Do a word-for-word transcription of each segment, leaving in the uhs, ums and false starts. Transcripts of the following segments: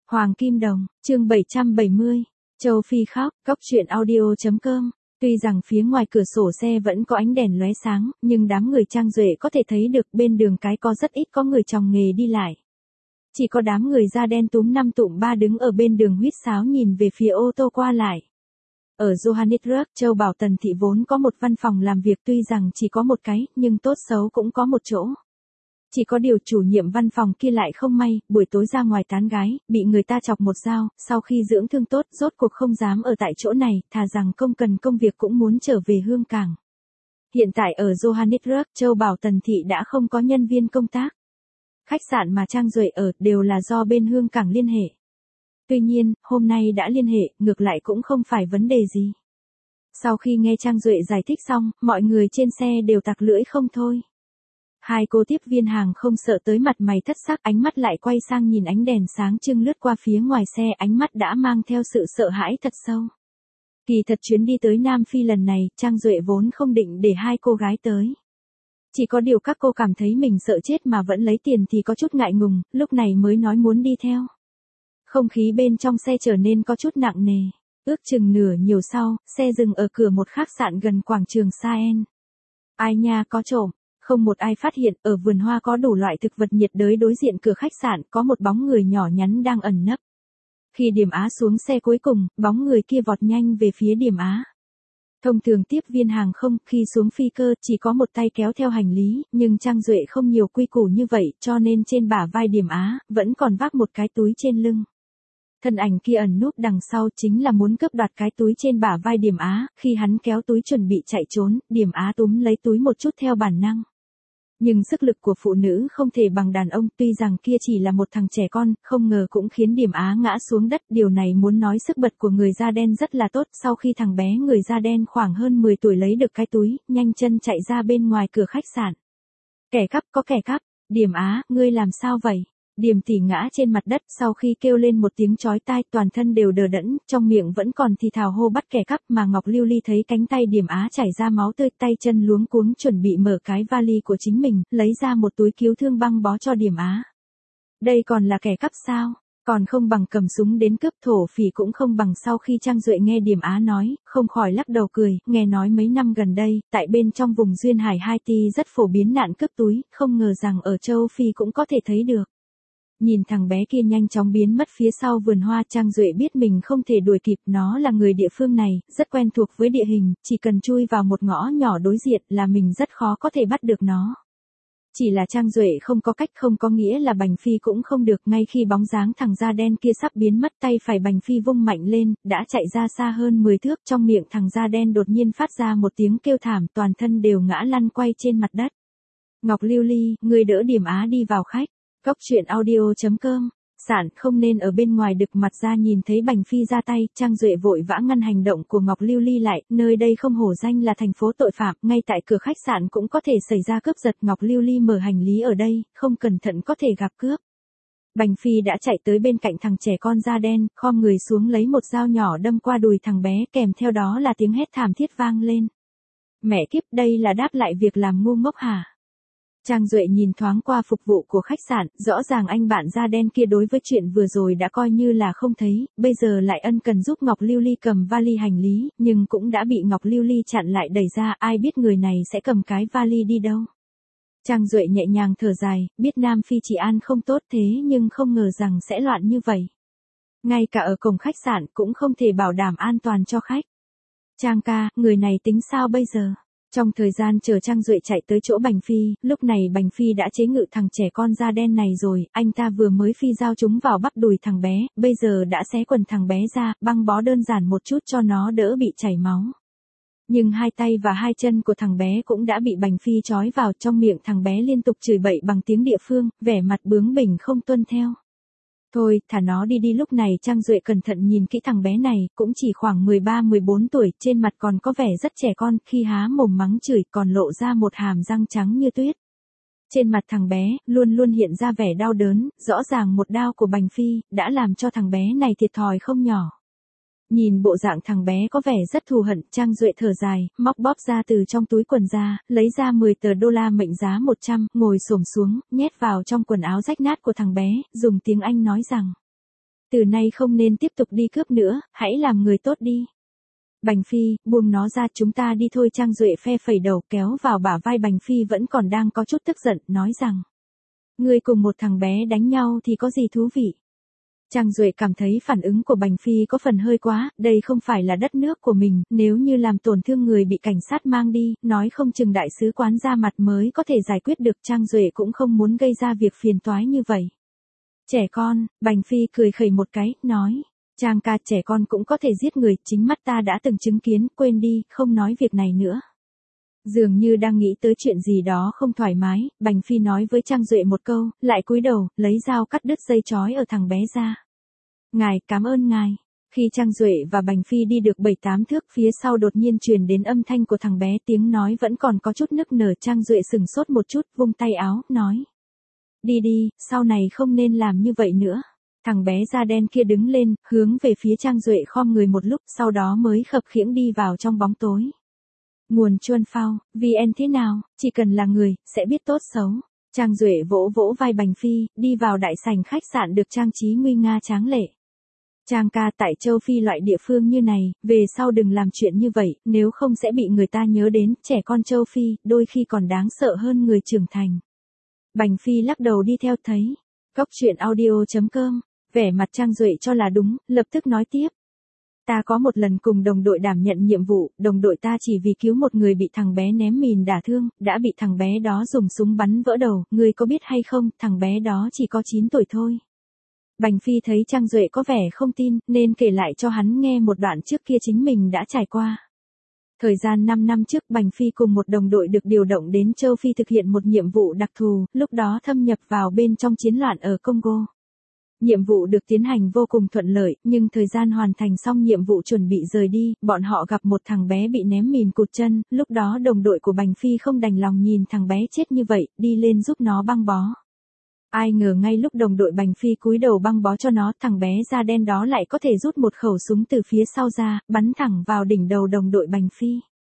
Hoàng Kim Đồng, chương bảy trăm bảy mươi, Châu Phi khóc, Cóc truyện audio.com. Tuy rằng phía ngoài cửa sổ xe vẫn có ánh đèn lóe sáng, nhưng đám người Trang Duệ có thể thấy được bên đường cái có rất ít có người tròng nghề đi lại. Chỉ có đám người da đen túm năm tụm ba đứng ở bên đường huýt sáo nhìn về phía ô tô qua lại. Ở Johannesburg, Châu Bảo Tần Thị vốn có một văn phòng làm việc, tuy rằng chỉ có một cái, nhưng tốt xấu cũng có một chỗ. Chỉ có điều chủ nhiệm văn phòng kia lại không may, buổi tối ra ngoài tán gái, bị người ta chọc một dao, sau khi dưỡng thương tốt, rốt cuộc không dám ở tại chỗ này, thà rằng không cần công việc cũng muốn trở về Hương Cảng. Hiện tại ở Johannesburg, Châu Bảo Tần Thị đã không có nhân viên công tác. Khách sạn mà Trang Duệ ở đều là do bên Hương Cảng liên hệ. Tuy nhiên, hôm nay đã liên hệ, ngược lại cũng không phải vấn đề gì. Sau khi nghe Trang Duệ giải thích xong, mọi người trên xe đều tặc lưỡi không thôi. Hai cô tiếp viên hàng không sợ tới mặt mày thất sắc, ánh mắt lại quay sang nhìn ánh đèn sáng trưng lướt qua phía ngoài xe, ánh mắt đã mang theo sự sợ hãi thật sâu. Kỳ thật chuyến đi tới Nam Phi lần này, Trang Duệ vốn không định để hai cô gái tới. Chỉ có điều các cô cảm thấy mình sợ chết mà vẫn lấy tiền thì có chút ngại ngùng, lúc này mới nói muốn đi theo. Không khí bên trong xe trở nên có chút nặng nề. Ước chừng nửa nhiều sau, xe dừng ở cửa một khách sạn gần quảng trường Saen. Ai nha, có trộm. Không một ai phát hiện, ở vườn hoa có đủ loại thực vật nhiệt đới đối diện cửa khách sạn, có một bóng người nhỏ nhắn đang ẩn nấp. Khi Điểm Á xuống xe cuối cùng, bóng người kia vọt nhanh về phía Điểm Á. Thông thường tiếp viên hàng không, khi xuống phi cơ, chỉ có một tay kéo theo hành lý, nhưng Trang Duệ không nhiều quy củ như vậy, cho nên trên bả vai Điểm Á, vẫn còn vác một cái túi trên lưng. Thân ảnh kia ẩn núp đằng sau chính là muốn cướp đoạt cái túi trên bả vai Điểm Á, khi hắn kéo túi chuẩn bị chạy trốn, Điểm Á túm lấy túi một chút theo bản năng. Nhưng sức lực của phụ nữ không thể bằng đàn ông, tuy rằng kia chỉ là một thằng trẻ con, không ngờ cũng khiến Điểm Á ngã xuống đất, điều này muốn nói sức bật của người da đen rất là tốt. Sau khi thằng bé người da đen khoảng hơn mười tuổi lấy được cái túi, nhanh chân chạy ra bên ngoài cửa khách sạn. Kẻ cắp, có kẻ cắp, Điểm Á, ngươi làm sao vậy? Điểm tỷ ngã trên mặt đất, sau khi kêu lên một tiếng chói tai, toàn thân đều đờ đẫn, trong miệng vẫn còn thì thào hô bắt kẻ cắp, mà Ngọc Lưu Ly thấy cánh tay Điểm Á chảy ra máu tươi, tay chân luống cuống chuẩn bị mở cái vali của chính mình, lấy ra một túi cứu thương băng bó cho Điểm Á. Đây còn là kẻ cắp sao? Còn không bằng cầm súng đến cướp, thổ phỉ cũng không bằng. Sau khi Trang Duệ nghe Điểm Á nói, không khỏi lắc đầu cười, nghe nói mấy năm gần đây, tại bên trong vùng duyên hải Haiti rất phổ biến nạn cướp túi, không ngờ rằng ở châu Phi cũng có thể thấy được. Nhìn thằng bé kia nhanh chóng biến mất phía sau vườn hoa, Trang Duệ biết mình không thể đuổi kịp, nó là người địa phương này, rất quen thuộc với địa hình, chỉ cần chui vào một ngõ nhỏ đối diện là mình rất khó có thể bắt được nó. Chỉ là Trang Duệ không có cách, không có nghĩa là Bành Phi cũng không được. Ngay khi bóng dáng thằng da đen kia sắp biến mất, tay phải Bành Phi vung mạnh lên, đã chạy ra xa hơn mười thước, trong miệng thằng da đen đột nhiên phát ra một tiếng kêu thảm, toàn thân đều ngã lăn quay trên mặt đất. Ngọc Lưu Ly, người đỡ Điểm Á đi vào khách. Cóc truyện audio.com. Sản không nên ở bên ngoài đực mặt ra nhìn thấy Bành Phi ra tay, Trang Duệ vội vã ngăn hành động của Ngọc Lưu Ly lại, nơi đây không hổ danh là thành phố tội phạm, ngay tại cửa khách sạn cũng có thể xảy ra cướp giật, Ngọc Lưu Ly mở hành lý ở đây, không cẩn thận có thể gặp cướp. Bành Phi đã chạy tới bên cạnh thằng trẻ con da đen, khom người xuống lấy một dao nhỏ đâm qua đùi thằng bé, kèm theo đó là tiếng hét thảm thiết vang lên. Mẹ kiếp, đây là đáp lại việc làm ngu ngốc hả? Trang Duệ nhìn thoáng qua phục vụ của khách sạn, rõ ràng anh bạn da đen kia đối với chuyện vừa rồi đã coi như là không thấy, bây giờ lại ân cần giúp Ngọc Lưu Ly cầm vali hành lý, nhưng cũng đã bị Ngọc Lưu Ly chặn lại đẩy ra, ai biết người này sẽ cầm cái vali đi đâu. Trang Duệ nhẹ nhàng thở dài, biết Nam Phi trị an không tốt thế nhưng không ngờ rằng sẽ loạn như vậy. Ngay cả ở cổng khách sạn cũng không thể bảo đảm an toàn cho khách. Trang ca, người này tính sao bây giờ? Trong thời gian chờ Trang Duệ chạy tới chỗ Bành Phi, lúc này Bành Phi đã chế ngự thằng trẻ con da đen này rồi, anh ta vừa mới phi dao chúng vào bắp đùi thằng bé, bây giờ đã xé quần thằng bé ra, băng bó đơn giản một chút cho nó đỡ bị chảy máu. Nhưng hai tay và hai chân của thằng bé cũng đã bị Bành Phi trói vào, trong miệng thằng bé liên tục chửi bậy bằng tiếng địa phương, vẻ mặt bướng bỉnh không tuân theo. Thôi, thả nó đi đi. Lúc này Trang Duệ cẩn thận nhìn kỹ thằng bé này, cũng chỉ khoảng mười ba mười bốn tuổi, trên mặt còn có vẻ rất trẻ con, khi há mồm mắng chửi còn lộ ra một hàm răng trắng như tuyết. Trên mặt thằng bé, luôn luôn hiện ra vẻ đau đớn, rõ ràng một đao của Bành Phi, đã làm cho thằng bé này thiệt thòi không nhỏ. Nhìn bộ dạng thằng bé có vẻ rất thù hận, Trang Duệ thở dài, móc bóp ra từ trong túi quần ra, lấy ra mười tờ đô la mệnh giá một trăm, ngồi xổm xuống, nhét vào trong quần áo rách nát của thằng bé, dùng tiếng Anh nói rằng. Từ nay không nên tiếp tục đi cướp nữa, hãy làm người tốt đi. Bành Phi, buông nó ra, chúng ta đi thôi. Trang Duệ phe phẩy đầu kéo vào bả vai Bành Phi vẫn còn đang có chút tức giận, nói rằng. Ngươi cùng một thằng bé đánh nhau thì có gì thú vị. Trang Duệ cảm thấy phản ứng của Bành Phi có phần hơi quá, đây không phải là đất nước của mình, nếu như làm tổn thương người bị cảnh sát mang đi, nói không chừng đại sứ quán ra mặt mới có thể giải quyết được. Trang Duệ cũng không muốn gây ra việc phiền toái như vậy. Trẻ con, Bành Phi cười khẩy một cái, nói. Trang ca, trẻ con cũng có thể giết người, chính mắt ta đã từng chứng kiến, quên đi, không nói việc này nữa. Dường như đang nghĩ tới chuyện gì đó không thoải mái, Bành Phi nói với Trang Duệ một câu, lại cúi đầu, lấy dao cắt đứt dây trói ở thằng bé ra. Ngài, cảm ơn ngài. Khi Trang Duệ và Bành Phi đi được bảy tám thước, phía sau đột nhiên truyền đến âm thanh của thằng bé, tiếng nói vẫn còn có chút nức nở. Trang Duệ sừng sốt một chút, vung tay áo, nói. Đi đi, sau này không nên làm như vậy nữa. Thằng bé da đen kia đứng lên, hướng về phía Trang Duệ khom người một lúc, sau đó mới khập khiễng đi vào trong bóng tối. Nguồn Chuân Phao, vê en thế nào, chỉ cần là người, sẽ biết tốt xấu. Trang Duệ vỗ vỗ vai Bành Phi, đi vào đại sảnh khách sạn được trang trí nguy nga tráng lệ. Trang ca, tại châu Phi loại địa phương như này, về sau đừng làm chuyện như vậy, nếu không sẽ bị người ta nhớ đến, trẻ con châu Phi, đôi khi còn đáng sợ hơn người trưởng thành. Bành Phi lắc đầu đi theo thấy. Cóc truyện audio chấm com, vẻ mặt Trang Duệ cho là đúng, lập tức nói tiếp. Ta có một lần cùng đồng đội đảm nhận nhiệm vụ, đồng đội ta chỉ vì cứu một người bị thằng bé ném mìn đả thương, đã bị thằng bé đó dùng súng bắn vỡ đầu, ngươi có biết hay không, thằng bé đó chỉ có chín tuổi thôi. Bành Phi thấy Trang Duệ có vẻ không tin, nên kể lại cho hắn nghe một đoạn trước kia chính mình đã trải qua. Thời gian năm năm trước, Bành Phi cùng một đồng đội được điều động đến châu Phi thực hiện một nhiệm vụ đặc thù, lúc đó thâm nhập vào bên trong chiến loạn ở Congo. Nhiệm vụ được tiến hành vô cùng thuận lợi, nhưng thời gian hoàn thành xong nhiệm vụ chuẩn bị rời đi, bọn họ gặp một thằng bé bị ném mìn cụt chân, lúc đó đồng đội của Bành Phi không đành lòng nhìn thằng bé chết như vậy, đi lên giúp nó băng bó. Ai ngờ ngay lúc đồng đội Bành Phi cúi đầu băng bó cho nó, thằng bé da đen đó lại có thể rút một khẩu súng từ phía sau ra, bắn thẳng vào đỉnh đầu đồng đội Bành Phi.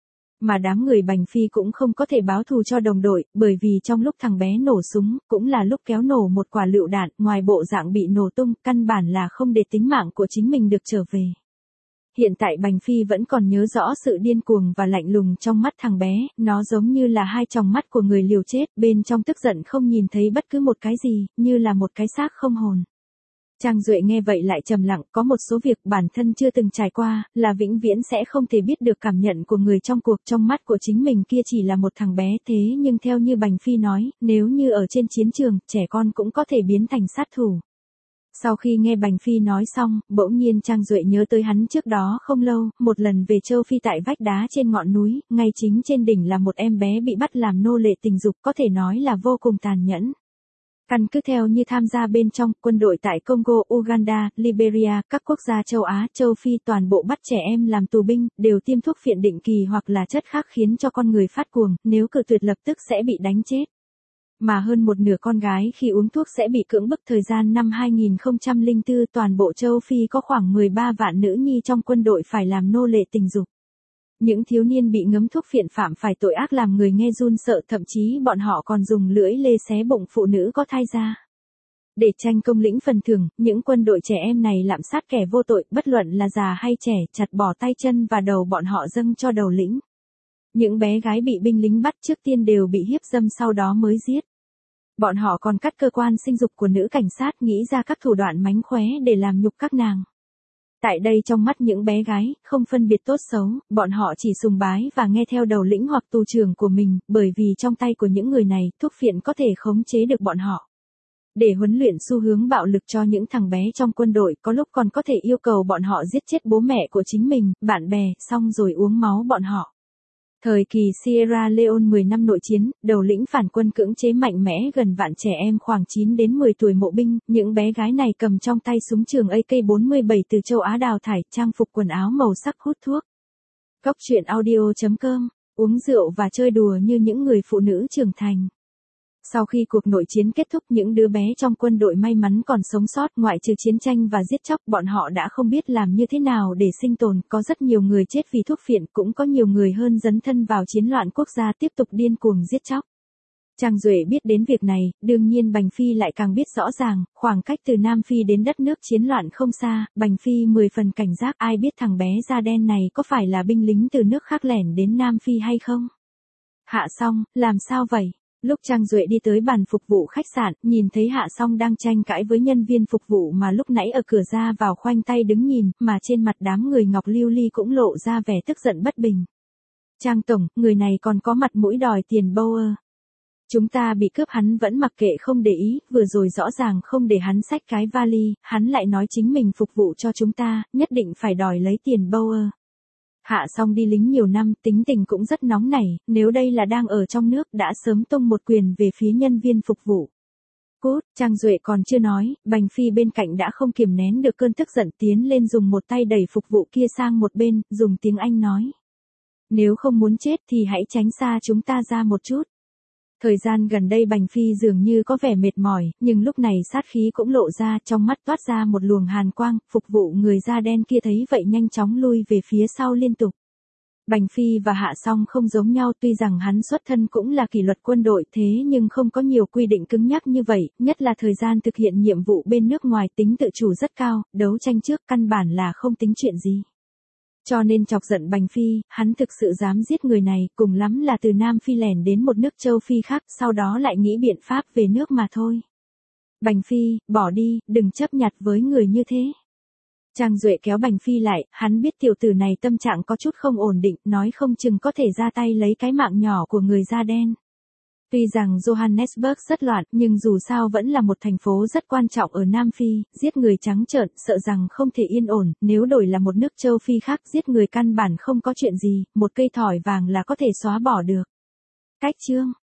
Mà đám người Bành Phi cũng không có thể báo thù cho đồng đội, bởi vì trong lúc thằng bé nổ súng, cũng là lúc kéo nổ một quả lựu đạn, ngoài bộ dạng bị nổ tung, căn bản là không để tính mạng của chính mình được trở về. Hiện tại Bành Phi vẫn còn nhớ rõ sự điên cuồng và lạnh lùng trong mắt thằng bé, nó giống như là hai tròng mắt của người liều chết, bên trong tức giận không nhìn thấy bất cứ một cái gì, như là một cái xác không hồn. Trang Duệ nghe vậy lại trầm lặng, có một số việc bản thân chưa từng trải qua, là vĩnh viễn sẽ không thể biết được cảm nhận của người trong cuộc. Trong mắt của chính mình kia chỉ là một thằng bé, thế nhưng theo như Bành Phi nói, nếu như ở trên chiến trường, trẻ con cũng có thể biến thành sát thủ. Sau khi nghe Bành Phi nói xong, bỗng nhiên Trang Duệ nhớ tới hắn trước đó không lâu, một lần về châu Phi tại vách đá trên ngọn núi, ngay chính trên đỉnh là một em bé bị bắt làm nô lệ tình dục, có thể nói là vô cùng tàn nhẫn. Căn cứ theo như tham gia bên trong, quân đội tại Congo, Uganda, Liberia, các quốc gia châu Á, châu Phi toàn bộ bắt trẻ em làm tù binh, đều tiêm thuốc phiện định kỳ hoặc là chất khác khiến cho con người phát cuồng, nếu cự tuyệt lập tức sẽ bị đánh chết. Mà hơn một nửa con gái khi uống thuốc sẽ bị cưỡng bức. Thời gian năm hai nghìn không trăm lẻ bốn, toàn bộ châu Phi có khoảng mười ba vạn nữ nhi trong quân đội phải làm nô lệ tình dục. Những thiếu niên bị ngấm thuốc phiện phạm phải tội ác làm người nghe run sợ, thậm chí bọn họ còn dùng lưỡi lê xé bụng phụ nữ có thai ra. Để tranh công lĩnh phần thưởng, những quân đội trẻ em này lạm sát kẻ vô tội, bất luận là già hay trẻ, chặt bỏ tay chân và đầu bọn họ dâng cho đầu lĩnh. Những bé gái bị binh lính bắt trước tiên đều bị hiếp dâm sau đó mới giết. Bọn họ còn cắt cơ quan sinh dục của nữ cảnh sát, nghĩ ra các thủ đoạn mánh khóe để làm nhục các nàng. Tại đây trong mắt những bé gái, không phân biệt tốt xấu, bọn họ chỉ sùng bái và nghe theo đầu lĩnh hoặc tù trưởng của mình, bởi vì trong tay của những người này, thuốc phiện có thể khống chế được bọn họ. Để huấn luyện xu hướng bạo lực cho những thằng bé trong quân đội, có lúc còn có thể yêu cầu bọn họ giết chết bố mẹ của chính mình, bạn bè, xong rồi uống máu bọn họ. Thời kỳ Sierra Leone mười năm nội chiến, đầu lĩnh phản quân cưỡng chế mạnh mẽ gần vạn trẻ em khoảng chín đến mười tuổi mộ binh, những bé gái này cầm trong tay súng trường A K bốn mươi bảy từ châu Á đào thải, trang phục quần áo màu sắc, hút thuốc. Cóc truyện audio chấm com, uống rượu và chơi đùa như những người phụ nữ trưởng thành. Sau khi cuộc nội chiến kết thúc, những đứa bé trong quân đội may mắn còn sống sót, ngoại trừ chiến tranh và giết chóc, bọn họ đã không biết làm như thế nào để sinh tồn, có rất nhiều người chết vì thuốc phiện, cũng có nhiều người hơn dấn thân vào chiến loạn quốc gia tiếp tục điên cuồng giết chóc. Trang Duệ biết đến việc này, đương nhiên Bành Phi lại càng biết rõ ràng, khoảng cách từ Nam Phi đến đất nước chiến loạn không xa, Bành Phi mười phần cảnh giác, ai biết thằng bé da đen này có phải là binh lính từ nước khác lẻn đến Nam Phi hay không? Hạ Song, làm sao vậy? Lúc Trang Duệ đi tới bàn phục vụ khách sạn, nhìn thấy Hạ Song đang tranh cãi với nhân viên phục vụ mà lúc nãy ở cửa ra vào khoanh tay đứng nhìn, mà trên mặt đám người Ngọc Lưu Ly cũng lộ ra vẻ tức giận bất bình. Trang tổng, người này còn có mặt mũi đòi tiền bâu ơ. Chúng ta bị cướp hắn vẫn mặc kệ không để ý, vừa rồi rõ ràng không để hắn xách cái vali, hắn lại nói chính mình phục vụ cho chúng ta, nhất định phải đòi lấy tiền bâu ơ. Hạ Song đi lính nhiều năm, tính tình cũng rất nóng nảy, nếu đây là đang ở trong nước đã sớm tung một quyền về phía nhân viên phục vụ. Cút, Trang Duệ còn chưa nói, Bành Phi bên cạnh đã không kiềm nén được cơn tức giận tiến lên dùng một tay đẩy phục vụ kia sang một bên, dùng tiếng Anh nói. Nếu không muốn chết thì hãy tránh xa chúng ta ra một chút. Thời gian gần đây Bành Phi dường như có vẻ mệt mỏi, nhưng lúc này sát khí cũng lộ ra, trong mắt toát ra một luồng hàn quang, phục vụ người da đen kia thấy vậy nhanh chóng lui về phía sau liên tục. Bành Phi và Hạ Song không giống nhau, tuy rằng hắn xuất thân cũng là kỷ luật quân đội thế nhưng không có nhiều quy định cứng nhắc như vậy, nhất là thời gian thực hiện nhiệm vụ bên nước ngoài tính tự chủ rất cao, đấu tranh trước căn bản là không tính chuyện gì. Cho nên chọc giận Bành Phi, hắn thực sự dám giết người này, cùng lắm là từ Nam Phi lẻn đến một nước châu Phi khác, sau đó lại nghĩ biện pháp về nước mà thôi. Bành Phi, bỏ đi, đừng chấp nhặt với người như thế. Trang Duệ kéo Bành Phi lại, hắn biết tiểu tử này tâm trạng có chút không ổn định, nói không chừng có thể ra tay lấy cái mạng nhỏ của người da đen. Tuy rằng Johannesburg rất loạn, nhưng dù sao vẫn là một thành phố rất quan trọng ở Nam Phi, giết người trắng trợn, sợ rằng không thể yên ổn, nếu đổi là một nước châu Phi khác giết người căn bản không có chuyện gì, một cây thỏi vàng là có thể xóa bỏ được. Cách chương